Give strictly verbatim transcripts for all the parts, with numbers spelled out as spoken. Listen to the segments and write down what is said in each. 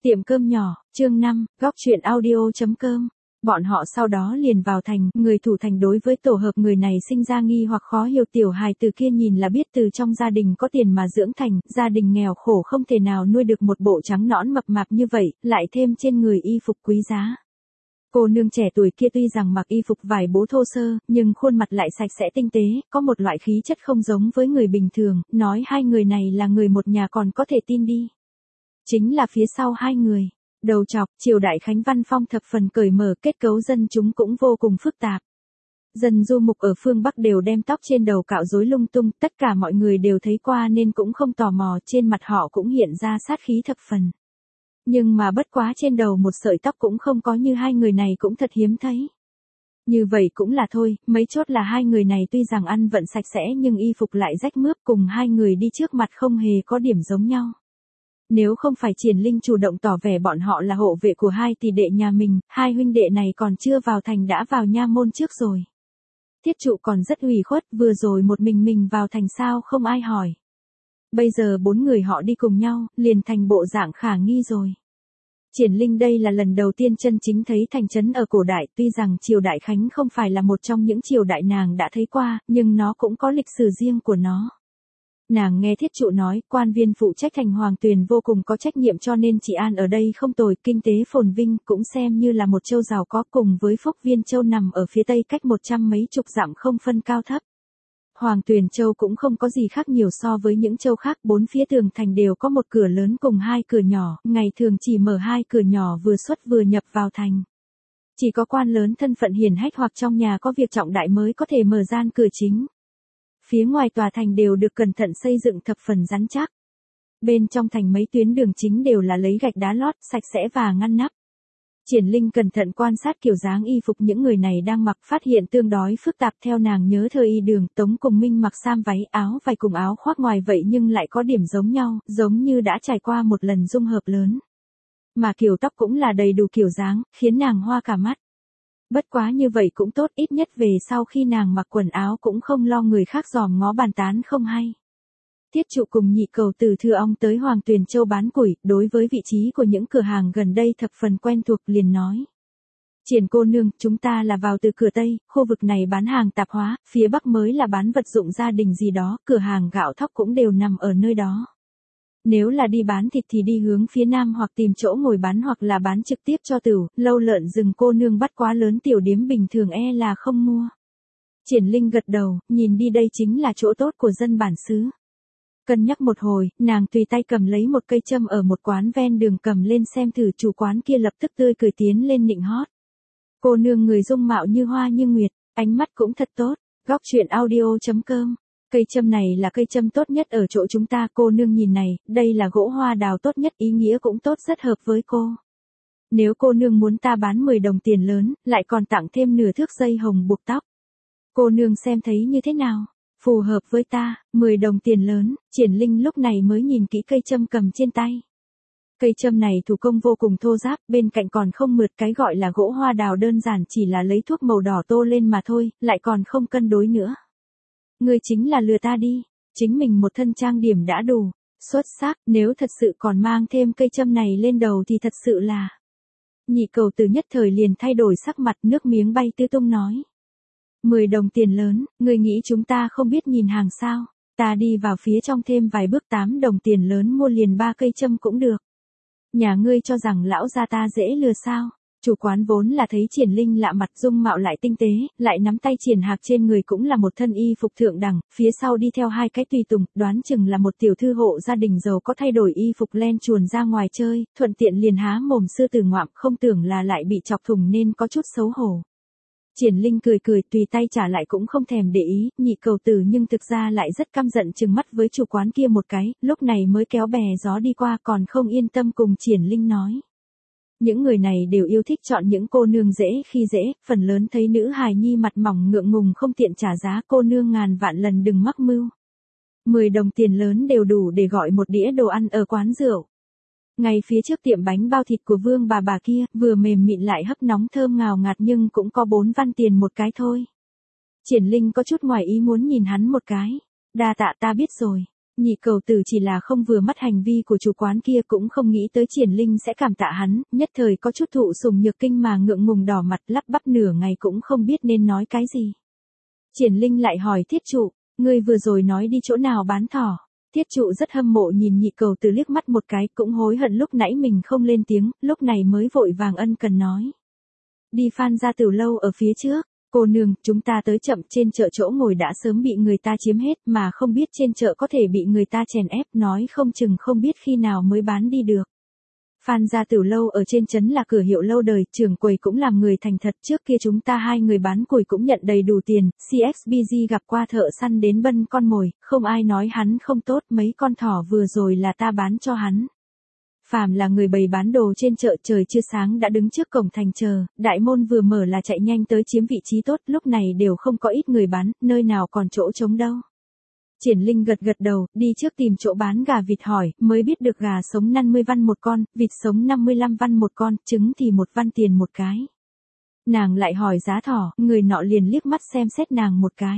Tiệm cơm nhỏ, chương năm, góc truyện audio.com. Bọn họ sau đó liền vào thành, người thủ thành đối với tổ hợp người này sinh ra nghi hoặc khó hiểu, tiểu hài từ kia nhìn là biết từ trong gia đình có tiền mà dưỡng thành, gia đình nghèo khổ không thể nào nuôi được một bộ trắng nõn mập mạp như vậy, lại thêm trên người y phục quý giá. Cô nương trẻ tuổi kia tuy rằng mặc y phục vải bố thô sơ, nhưng khuôn mặt lại sạch sẽ tinh tế, có một loại khí chất không giống với người bình thường, nói hai người này là người một nhà còn có thể tin đi. Chính là phía sau hai người, đầu chọc, triều đại Khánh Văn Phong thập phần cởi mở, kết cấu dân chúng cũng vô cùng phức tạp. Dân du mục ở phương Bắc đều đem tóc trên đầu cạo rối lung tung, tất cả mọi người đều thấy qua nên cũng không tò mò, trên mặt họ cũng hiện ra sát khí thập phần. Nhưng mà bất quá trên đầu một sợi tóc cũng không có như hai người này cũng thật hiếm thấy. Như vậy cũng là thôi, mấy chốt là hai người này tuy rằng ăn vận sạch sẽ nhưng y phục lại rách mướp, cùng hai người đi trước mặt không hề có điểm giống nhau. Nếu không phải Triển Linh chủ động tỏ vẻ bọn họ là hộ vệ của hai tỷ đệ nhà mình, hai huynh đệ này còn chưa vào thành đã vào nha môn trước rồi. Tiết trụ còn rất ủy khuất, vừa rồi một mình mình vào thành sao không ai hỏi. Bây giờ bốn người họ đi cùng nhau, liền thành bộ dạng khả nghi rồi. Triển Linh đây là lần đầu tiên chân chính thấy thành trấn ở cổ đại, tuy rằng triều đại Khánh không phải là một trong những triều đại nàng đã thấy qua, nhưng nó cũng có lịch sử riêng của nó. Nàng nghe thiết trụ nói, quan viên phụ trách thành Hoàng Tuyền vô cùng có trách nhiệm cho nên trị an ở đây không tồi, kinh tế phồn vinh, cũng xem như là một châu giàu có, cùng với Phúc Viên Châu nằm ở phía tây cách một trăm mấy chục dặm không phân cao thấp. Hoàng Tuyền Châu cũng không có gì khác nhiều so với những châu khác, bốn phía tường thành đều có một cửa lớn cùng hai cửa nhỏ, ngày thường chỉ mở hai cửa nhỏ vừa xuất vừa nhập vào thành. Chỉ có quan lớn thân phận hiển hách hoặc trong nhà có việc trọng đại mới có thể mở gian cửa chính. Phía ngoài tòa thành đều được cẩn thận xây dựng thập phần rắn chắc. Bên trong thành mấy tuyến đường chính đều là lấy gạch đá lót, sạch sẽ và ngăn nắp. Triển Linh cẩn thận quan sát kiểu dáng y phục những người này đang mặc, phát hiện tương đối phức tạp. Theo nàng nhớ thời y đường, Tống cùng Minh mặc sam váy áo vải cùng áo khoác ngoài vậy nhưng lại có điểm giống nhau, giống như đã trải qua một lần dung hợp lớn. Mà kiểu tóc cũng là đầy đủ kiểu dáng, khiến nàng hoa cả mắt. Bất quá như vậy cũng tốt, ít nhất về sau khi nàng mặc quần áo cũng không lo người khác dòm ngó bàn tán không hay. Tiết trụ cùng nhị cầu từ Thư Ong tới Hoàng Tuyền Châu bán củi, đối với vị trí của những cửa hàng gần đây thập phần quen thuộc, liền nói. Triển cô nương, chúng ta là vào từ cửa Tây, khu vực này bán hàng tạp hóa, phía Bắc mới là bán vật dụng gia đình gì đó, cửa hàng gạo thóc cũng đều nằm ở nơi đó. Nếu là đi bán thịt thì đi hướng phía Nam hoặc tìm chỗ ngồi bán hoặc là bán trực tiếp cho tửu, lâu lợn rừng cô nương bắt quá lớn tiểu điếm bình thường e là không mua. Triển Linh gật đầu, nhìn đi đây chính là chỗ tốt của dân bản xứ. Cân nhắc một hồi, nàng tùy tay cầm lấy một cây châm ở một quán ven đường cầm lên xem thử, chủ quán kia lập tức tươi cười tiến lên nịnh hót. Cô nương người dung mạo như hoa như nguyệt, ánh mắt cũng thật tốt, góc truyện audio.com. Cây châm này là cây châm tốt nhất ở chỗ chúng ta, cô nương nhìn này, đây là gỗ hoa đào tốt nhất, ý nghĩa cũng tốt, rất hợp với cô. Nếu cô nương muốn ta bán mười đồng tiền lớn, lại còn tặng thêm nửa thước dây hồng buộc tóc. Cô nương xem thấy như thế nào? Phù hợp với ta, mười đồng tiền lớn. Triển Linh lúc này mới nhìn kỹ cây châm cầm trên tay. Cây châm này thủ công vô cùng thô ráp, bên cạnh còn không mượt, cái gọi là gỗ hoa đào đơn giản chỉ là lấy thuốc màu đỏ tô lên mà thôi, lại còn không cân đối nữa. Ngươi chính là lừa ta đi, chính mình một thân trang điểm đã đủ, xuất sắc, nếu thật sự còn mang thêm cây châm này lên đầu thì thật sự là. Nhị cầu từ nhất thời liền thay đổi sắc mặt, nước miếng bay tứ tung nói. mười đồng tiền lớn, ngươi nghĩ chúng ta không biết nhìn hàng sao, ta đi vào phía trong thêm vài bước, tám đồng tiền lớn mua liền ba cây châm cũng được. Nhà ngươi cho rằng lão gia ta dễ lừa sao? Chủ quán vốn là thấy Triển Linh lạ mặt, dung mạo lại tinh tế, lại nắm tay Triển Hạc, trên người cũng là một thân y phục thượng đẳng, phía sau đi theo hai cái tùy tùng, đoán chừng là một tiểu thư hộ gia đình giàu có, thay đổi y phục len chuồn ra ngoài chơi, thuận tiện liền há mồm sư tử ngoạm, không tưởng là lại bị chọc thủng nên có chút xấu hổ. Triển Linh cười cười, tùy tay trả lại cũng không thèm để ý, nhị cầu tử nhưng thực ra lại rất căm giận, trừng mắt với chủ quán kia một cái, lúc này mới kéo bè gió đi qua, còn không yên tâm cùng Triển Linh nói. Những người này đều yêu thích chọn những cô nương dễ khi dễ, phần lớn thấy nữ hài nhi mặt mỏng ngượng ngùng không tiện trả giá, cô nương ngàn vạn lần đừng mắc mưu. mười đồng tiền lớn đều đủ để gọi một đĩa đồ ăn ở quán rượu. Ngay phía trước tiệm bánh bao thịt của Vương bà bà kia, vừa mềm mịn lại hấp nóng thơm ngào ngạt nhưng cũng có bốn văn tiền một cái thôi. Triển Linh có chút ngoài ý muốn nhìn hắn một cái. Đa tạ, ta biết rồi. nhị cầu tử chỉ là không vừa mắt hành vi của chủ quán kia, cũng không nghĩ tới Triển Linh sẽ cảm tạ hắn, nhất thời có chút thụ sủng nhược kinh mà ngượng ngùng đỏ mặt lắp bắp nửa ngày cũng không biết nên nói cái gì. Triển Linh lại hỏi thiết trụ, ngươi vừa rồi nói đi chỗ nào bán thỏ. Thiết trụ rất hâm mộ nhìn nhị cầu tử liếc mắt một cái, cũng hối hận lúc nãy mình không lên tiếng, lúc này mới vội vàng ân cần nói. Đi Phan gia Tử lâu ở phía trước. Cô nương, chúng ta tới chậm, trên chợ chỗ ngồi đã sớm bị người ta chiếm hết, mà không biết trên chợ có thể bị người ta chèn ép, nói không chừng không biết khi nào mới bán đi được. Phan gia Tử lâu ở trên trấn là cửa hiệu lâu đời, trưởng quầy cũng làm người thành thật, trước kia chúng ta hai người bán củi cũng nhận đầy đủ tiền, xê ích bê giê gặp qua thợ săn đến bân con mồi, không ai nói hắn không tốt, mấy con thỏ vừa rồi là ta bán cho hắn. Phàm là người bày bán đồ trên chợ, trời chưa sáng đã đứng trước cổng thành chờ, đại môn vừa mở là chạy nhanh tới chiếm vị trí tốt, lúc này đều không có ít người bán, nơi nào còn chỗ trống đâu. Triển Linh gật gật đầu, đi trước tìm chỗ bán gà vịt hỏi, mới biết được gà sống năm mươi văn một con, vịt sống năm mươi lăm văn một con, trứng thì một văn tiền một cái. Nàng lại hỏi giá thỏ, người nọ liền liếc mắt xem xét nàng một cái.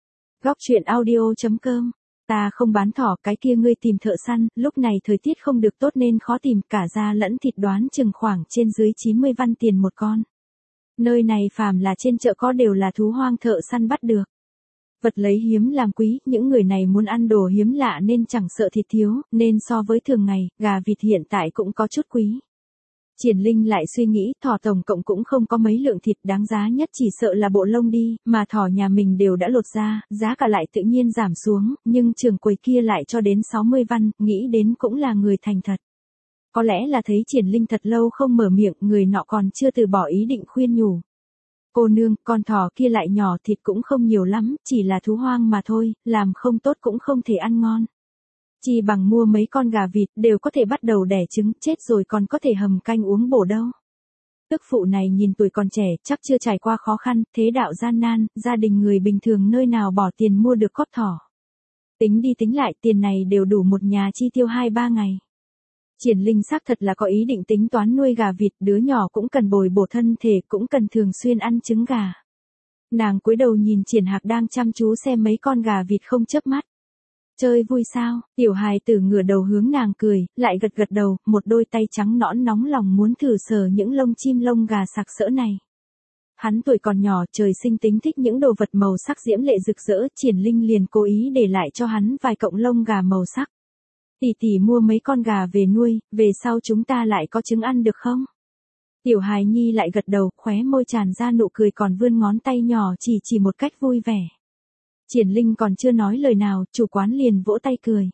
Góc truyện audio chấm com. Ta không bán thỏ, cái kia ngươi tìm thợ săn, lúc này thời tiết không được tốt nên khó tìm, cả da lẫn thịt đoán chừng khoảng trên dưới chín mươi văn tiền một con. Nơi này phàm là trên chợ có đều là thú hoang thợ săn bắt được. Vật lấy hiếm làm quý, những người này muốn ăn đồ hiếm lạ nên chẳng sợ thịt thiếu, nên so với thường ngày, gà vịt hiện tại cũng có chút quý. Triển Linh lại suy nghĩ, thỏ tổng cộng cũng không có mấy lượng thịt, đáng giá nhất chỉ sợ là bộ lông đi, mà thỏ nhà mình đều đã lột ra, giá cả lại tự nhiên giảm xuống, nhưng trưởng quầy kia lại cho đến sáu mươi văn, nghĩ đến cũng là người thành thật. Có lẽ là thấy Triển Linh thật lâu không mở miệng, người nọ còn chưa từ bỏ ý định khuyên nhủ. Cô nương, con thỏ kia lại nhỏ, thịt cũng không nhiều lắm, chỉ là thú hoang mà thôi, làm không tốt cũng không thể ăn ngon. Chỉ bằng mua mấy con gà vịt đều có thể bắt đầu đẻ trứng, chết rồi còn có thể hầm canh uống bổ đâu. Tức phụ này nhìn tuổi còn trẻ, chắc chưa trải qua khó khăn, thế đạo gian nan, gia đình người bình thường nơi nào bỏ tiền mua được cót thỏ. Tính đi tính lại, tiền này đều đủ một nhà chi tiêu hai ba ngày. Triển Linh xác thật là có ý định tính toán nuôi gà vịt, đứa nhỏ cũng cần bồi bổ thân thể, cũng cần thường xuyên ăn trứng gà. Nàng cúi đầu nhìn Triển Hạc đang chăm chú xem mấy con gà vịt không chớp mắt. Chơi vui sao? Tiểu hài tử ngửa đầu hướng nàng cười, lại gật gật đầu, một đôi tay trắng nõn nóng lòng muốn thử sờ những lông chim lông gà sặc sỡ này. Hắn tuổi còn nhỏ, trời sinh tính thích những đồ vật màu sắc diễm lệ rực rỡ, Triển Linh liền cố ý để lại cho hắn vài cọng lông gà màu sắc. Tỷ tỷ mua mấy con gà về nuôi, về sau chúng ta lại có trứng ăn được không? Tiểu hài nhi lại gật đầu, khóe môi tràn ra nụ cười còn vươn ngón tay nhỏ chỉ chỉ một cách vui vẻ. Triển Linh còn chưa nói lời nào, chủ quán liền vỗ tay cười.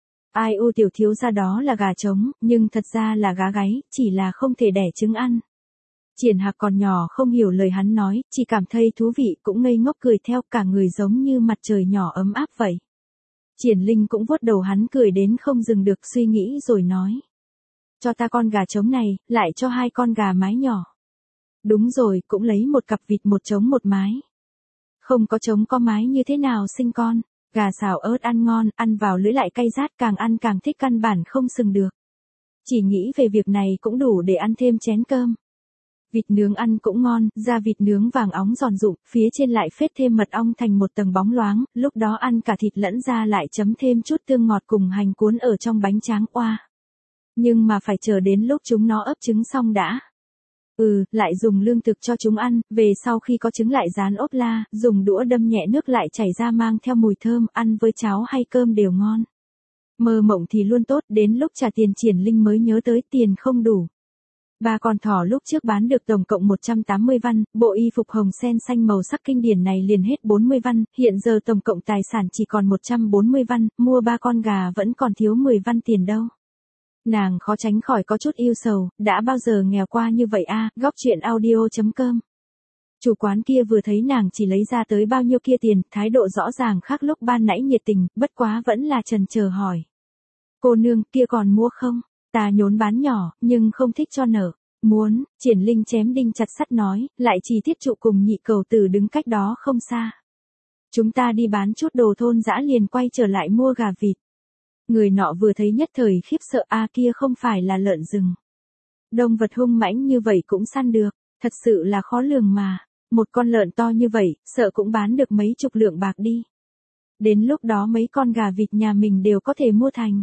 Ai u tiểu thiếu gia đó là gà trống, nhưng thật ra là gá gáy, chỉ là không thể đẻ trứng ăn. Triển Hạc còn nhỏ không hiểu lời hắn nói, chỉ cảm thấy thú vị cũng ngây ngốc cười theo, cả người giống như mặt trời nhỏ ấm áp vậy. Triển Linh cũng vuốt đầu hắn cười đến không dừng được, suy nghĩ rồi nói. Cho ta con gà trống này, lại cho hai con gà mái nhỏ. Đúng rồi, cũng lấy một cặp vịt một trống một mái. Không có trống có mái như thế nào sinh con, gà xào ớt ăn ngon, ăn vào lưỡi lại cay rát, càng ăn càng thích, căn bản không sừng được. Chỉ nghĩ về việc này cũng đủ để ăn thêm chén cơm. Vịt nướng ăn cũng ngon, da vịt nướng vàng óng giòn rụm, phía trên lại phết thêm mật ong thành một tầng bóng loáng, lúc đó ăn cả thịt lẫn da lại chấm thêm chút tương ngọt cùng hành cuốn ở trong bánh tráng oa. Nhưng mà phải chờ đến lúc chúng nó ấp trứng xong đã. Ừ, lại dùng lương thực cho chúng ăn, về sau khi có trứng lại rán ốp la, dùng đũa đâm nhẹ nước lại chảy ra mang theo mùi thơm, ăn với cháo hay cơm đều ngon. Mơ mộng thì luôn tốt, đến lúc trả tiền Triển Linh mới nhớ tới tiền không đủ. Ba con thỏ lúc trước bán được tổng cộng một trăm tám mươi văn, bộ y phục hồng sen xanh màu sắc kinh điển này liền hết bốn mươi văn, hiện giờ tổng cộng tài sản chỉ còn một trăm bốn mươi văn, mua ba con gà vẫn còn thiếu mười văn tiền đâu. Nàng khó tránh khỏi có chút yêu sầu, đã bao giờ nghèo qua như vậy a, à, góc truyện audio chấm com. Chủ quán kia vừa thấy nàng chỉ lấy ra tới bao nhiêu kia tiền, thái độ rõ ràng khác lúc ban nãy nhiệt tình, bất quá vẫn là chần chờ hỏi. Cô nương kia còn mua không? Ta nhốn bán nhỏ, nhưng không thích cho nở. Muốn, Triển Linh chém đinh chặt sắt nói, lại chỉ Thiết Trụ cùng nhị cầu tử đứng cách đó không xa. Chúng ta đi bán chút đồ thôn dã liền quay trở lại mua gà vịt. Người nọ vừa thấy nhất thời khiếp sợ, a kia không phải là lợn rừng. Động vật hung mãnh như vậy cũng săn được, thật sự là khó lường mà. Một con lợn to như vậy, sợ cũng bán được mấy chục lượng bạc đi. Đến lúc đó mấy con gà vịt nhà mình đều có thể mua thành.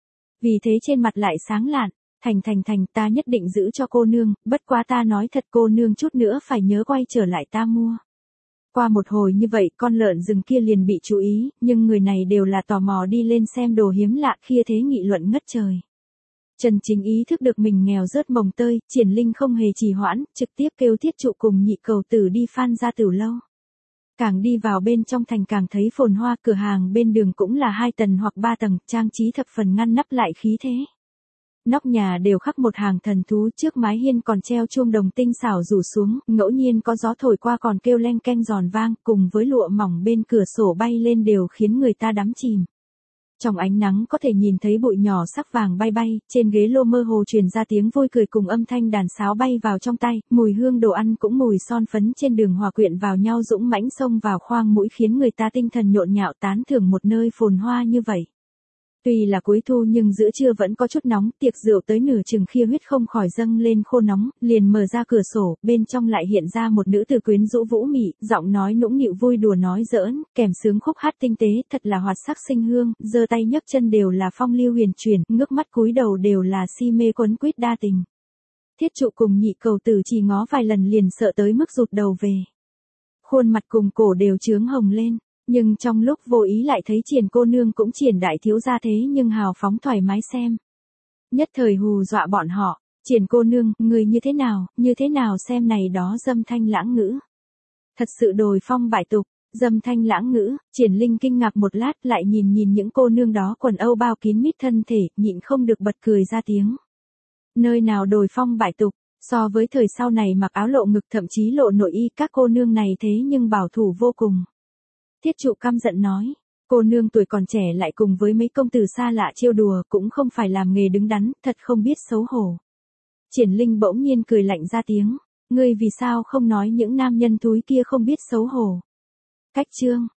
Vì thế trên mặt lại sáng lạn, thành thành thành ta nhất định giữ cho cô nương, bất quá ta nói thật cô nương chút nữa phải nhớ quay trở lại ta mua. Qua một hồi như vậy con lợn rừng kia liền bị chú ý, nhưng người này đều là tò mò đi lên xem đồ hiếm lạ kia thế nghị luận ngất trời. Trần Chính ý thức được mình nghèo rớt mồng tơi, Triển Linh không hề trì hoãn, trực tiếp kêu Thiết Trụ cùng Nhị Cầu Tử đi Phan gia Tử lâu. Càng đi vào bên trong thành càng thấy phồn hoa, cửa hàng bên đường cũng là hai tầng hoặc ba tầng, trang trí thập phần ngăn nắp lại khí thế. Nóc nhà đều khắc một hàng thần thú, trước mái hiên còn treo chuông đồng tinh xảo rủ xuống, ngẫu nhiên có gió thổi qua còn kêu leng keng giòn vang, cùng với lụa mỏng bên cửa sổ bay lên đều khiến người ta đắm chìm. Trong ánh nắng có thể nhìn thấy bụi nhỏ sắc vàng bay bay, trên ghế lô mơ hồ truyền ra tiếng vui cười cùng âm thanh đàn sáo bay vào trong tay, mùi hương đồ ăn cũng mùi son phấn trên đường hòa quyện vào nhau dũng mãnh xông vào khoang mũi khiến người ta tinh thần nhộn nhạo tán thưởng một nơi phồn hoa như vậy. Tuy là cuối thu nhưng giữa trưa vẫn có chút nóng, tiệc rượu tới nửa chừng khia huyết không khỏi dâng lên khô nóng, liền mở ra cửa sổ, bên trong lại hiện ra một nữ tử quyến rũ vũ mị, giọng nói nũng nịu vui đùa nói giỡn, kèm sướng khúc hát tinh tế, thật là hoạt sắc sinh hương, giơ tay nhấc chân đều là phong lưu huyền chuyển, ngước mắt cúi đầu đều là si mê quấn quýt đa tình. Thiết Trụ cùng Nhị Cầu Tử chỉ ngó vài lần liền sợ tới mức rụt đầu về. Khuôn mặt cùng cổ đều chướng hồng lên. Nhưng trong lúc vô ý lại thấy Triển cô nương cũng Triển đại thiếu gia thế nhưng hào phóng thoải mái xem. Nhất thời hù dọa bọn họ, Triển cô nương, người như thế nào, như thế nào xem này đó dâm thanh lãng ngữ. Thật sự đồi phong bại tục, dâm thanh lãng ngữ, Triển Linh kinh ngạc một lát lại nhìn nhìn những cô nương đó quần âu bao kín mít thân thể, nhịn không được bật cười ra tiếng. Nơi nào đồi phong bại tục, so với thời sau này mặc áo lộ ngực thậm chí lộ nội y các cô nương này thế nhưng bảo thủ vô cùng. Thiết Trụ căm giận nói, cô nương tuổi còn trẻ lại cùng với mấy công tử xa lạ trêu đùa cũng không phải làm nghề đứng đắn, thật không biết xấu hổ. Triển Linh bỗng nhiên cười lạnh ra tiếng, ngươi vì sao không nói những nam nhân thúi kia không biết xấu hổ. Cách chương,